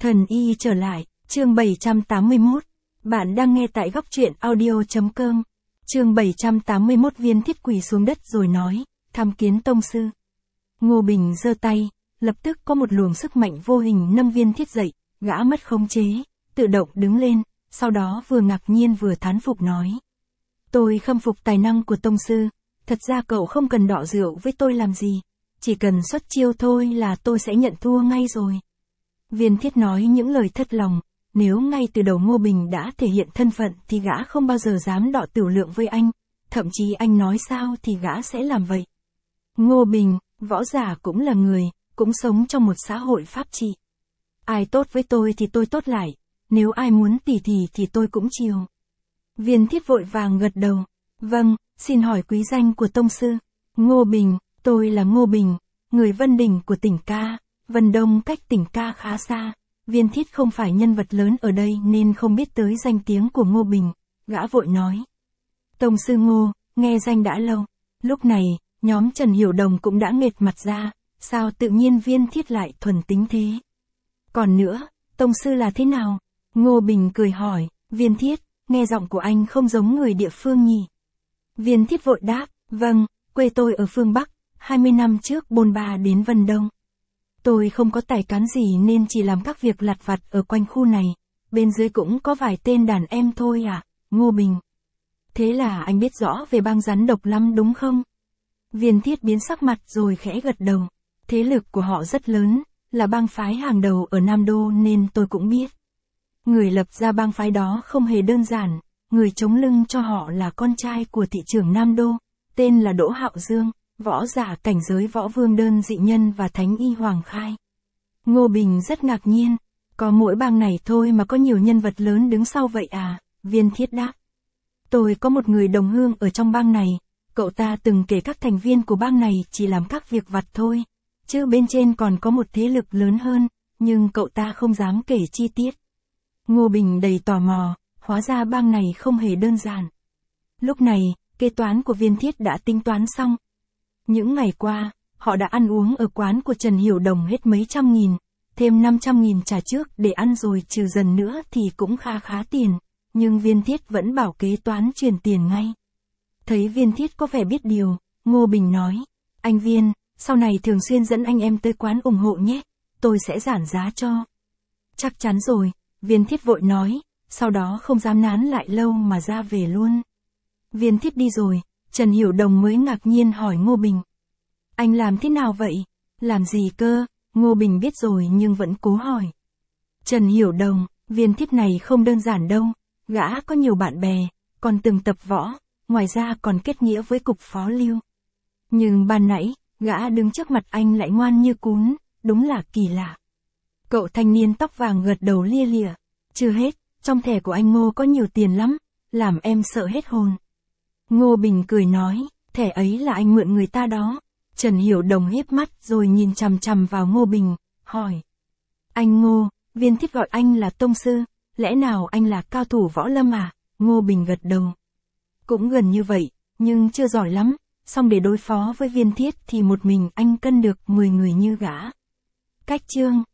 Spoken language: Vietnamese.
Thần y trở lại, chương 781. Bạn đang nghe tại góc truyện audio.com. Chương 781. Viên Thiết quỳ xuống đất rồi nói, tham kiến tông sư. Ngô Bình giơ tay, lập tức có một luồng sức mạnh vô hình nâng Viên Thiết dậy, gã mất khống chế, tự động đứng lên, sau đó vừa ngạc nhiên vừa thán phục nói. Tôi khâm phục tài năng của tông sư, thật ra cậu không cần đọ rượu với tôi làm gì, chỉ cần xuất chiêu thôi là tôi sẽ nhận thua ngay rồi. Viên Thiết nói những lời thất lòng, nếu ngay từ đầu Ngô Bình đã thể hiện thân phận thì gã không bao giờ dám đọ tửu lượng với anh, thậm chí anh nói sao thì gã sẽ làm vậy. Ngô Bình, võ giả cũng là người, cũng sống trong một xã hội pháp trị. Ai tốt với tôi thì tôi tốt lại, nếu ai muốn tỉ thì tôi cũng chiều. Viên Thiết vội vàng gật đầu, vâng, xin hỏi quý danh của tông sư. Ngô Bình, tôi là Ngô Bình, người Vân Đình của tỉnh Ca. Vân Đông cách tỉnh Ca khá xa, Viên Thiết không phải nhân vật lớn ở đây nên không biết tới danh tiếng của Ngô Bình, gã vội nói. Tông sư Ngô, nghe danh đã lâu. Lúc này, nhóm Trần Hiểu Đồng cũng đã nghệt mặt ra, sao tự nhiên Viên Thiết lại thuần tính thế? Còn nữa, tông sư là thế nào? Ngô Bình cười hỏi, Viên Thiết, nghe giọng của anh không giống người địa phương nhỉ? Viên Thiết vội đáp, vâng, quê tôi ở phương Bắc, 20 năm trước bôn ba đến Vân Đông. Tôi không có tài cán gì nên chỉ làm các việc lặt vặt ở quanh khu này, bên dưới cũng có vài tên đàn em thôi à, Ngô Bình. Thế là anh biết rõ về bang rắn độc lắm đúng không? Viên Thiết biến sắc mặt rồi khẽ gật đầu, thế lực của họ rất lớn, là bang phái hàng đầu ở Nam Đô nên tôi cũng biết. Người lập ra bang phái đó không hề đơn giản, người chống lưng cho họ là con trai của thị trưởng Nam Đô, tên là Đỗ Hạo Dương. Võ giả cảnh giới võ vương đơn dị nhân và thánh y Hoàng Khai. Ngô Bình rất ngạc nhiên, có mỗi bang này thôi mà có nhiều nhân vật lớn đứng sau vậy à, Viên Thiết đáp. Tôi có một người đồng hương ở trong bang này, cậu ta từng kể các thành viên của bang này chỉ làm các việc vặt thôi, chứ bên trên còn có một thế lực lớn hơn, nhưng cậu ta không dám kể chi tiết. Ngô Bình đầy tò mò, hóa ra bang này không hề đơn giản. Lúc này, kế toán của Viên Thiết đã tính toán xong. Những ngày qua, họ đã ăn uống ở quán của Trần Hiểu Đồng hết mấy trăm nghìn, thêm 500.000 trả trước để ăn rồi trừ dần nữa thì cũng khá tiền, nhưng Viên Thiết vẫn bảo kế toán chuyển tiền ngay. Thấy Viên Thiết có vẻ biết điều, Ngô Bình nói, anh Viên, sau này thường xuyên dẫn anh em tới quán ủng hộ nhé, tôi sẽ giảm giá cho. Chắc chắn rồi, Viên Thiết vội nói, sau đó không dám nán lại lâu mà ra về luôn. Viên Thiết đi rồi. Trần Hiểu Đồng mới ngạc nhiên hỏi Ngô Bình. Anh làm thế nào vậy? Làm gì cơ? Ngô Bình biết rồi nhưng vẫn cố hỏi. Trần Hiểu Đồng, Viên Thiết này không đơn giản đâu, gã có nhiều bạn bè, còn từng tập võ, ngoài ra còn kết nghĩa với cục phó Lưu. Nhưng ban nãy, gã đứng trước mặt anh lại ngoan như cún, đúng là kỳ lạ. Cậu thanh niên tóc vàng gật đầu lia lịa. Chưa hết, trong thẻ của anh Ngô có nhiều tiền lắm, làm em sợ hết hồn. Ngô Bình cười nói, thẻ ấy là anh mượn người ta đó. Trần Hiểu Đồng híp mắt rồi nhìn chằm chằm vào Ngô Bình, hỏi. Anh Ngô, Viên Thiết gọi anh là tông sư, lẽ nào anh là cao thủ võ lâm à? Ngô Bình gật đầu. Cũng gần như vậy, nhưng chưa giỏi lắm, song để đối phó với Viên Thiết thì một mình anh cân được 10 người như gã. Cách chương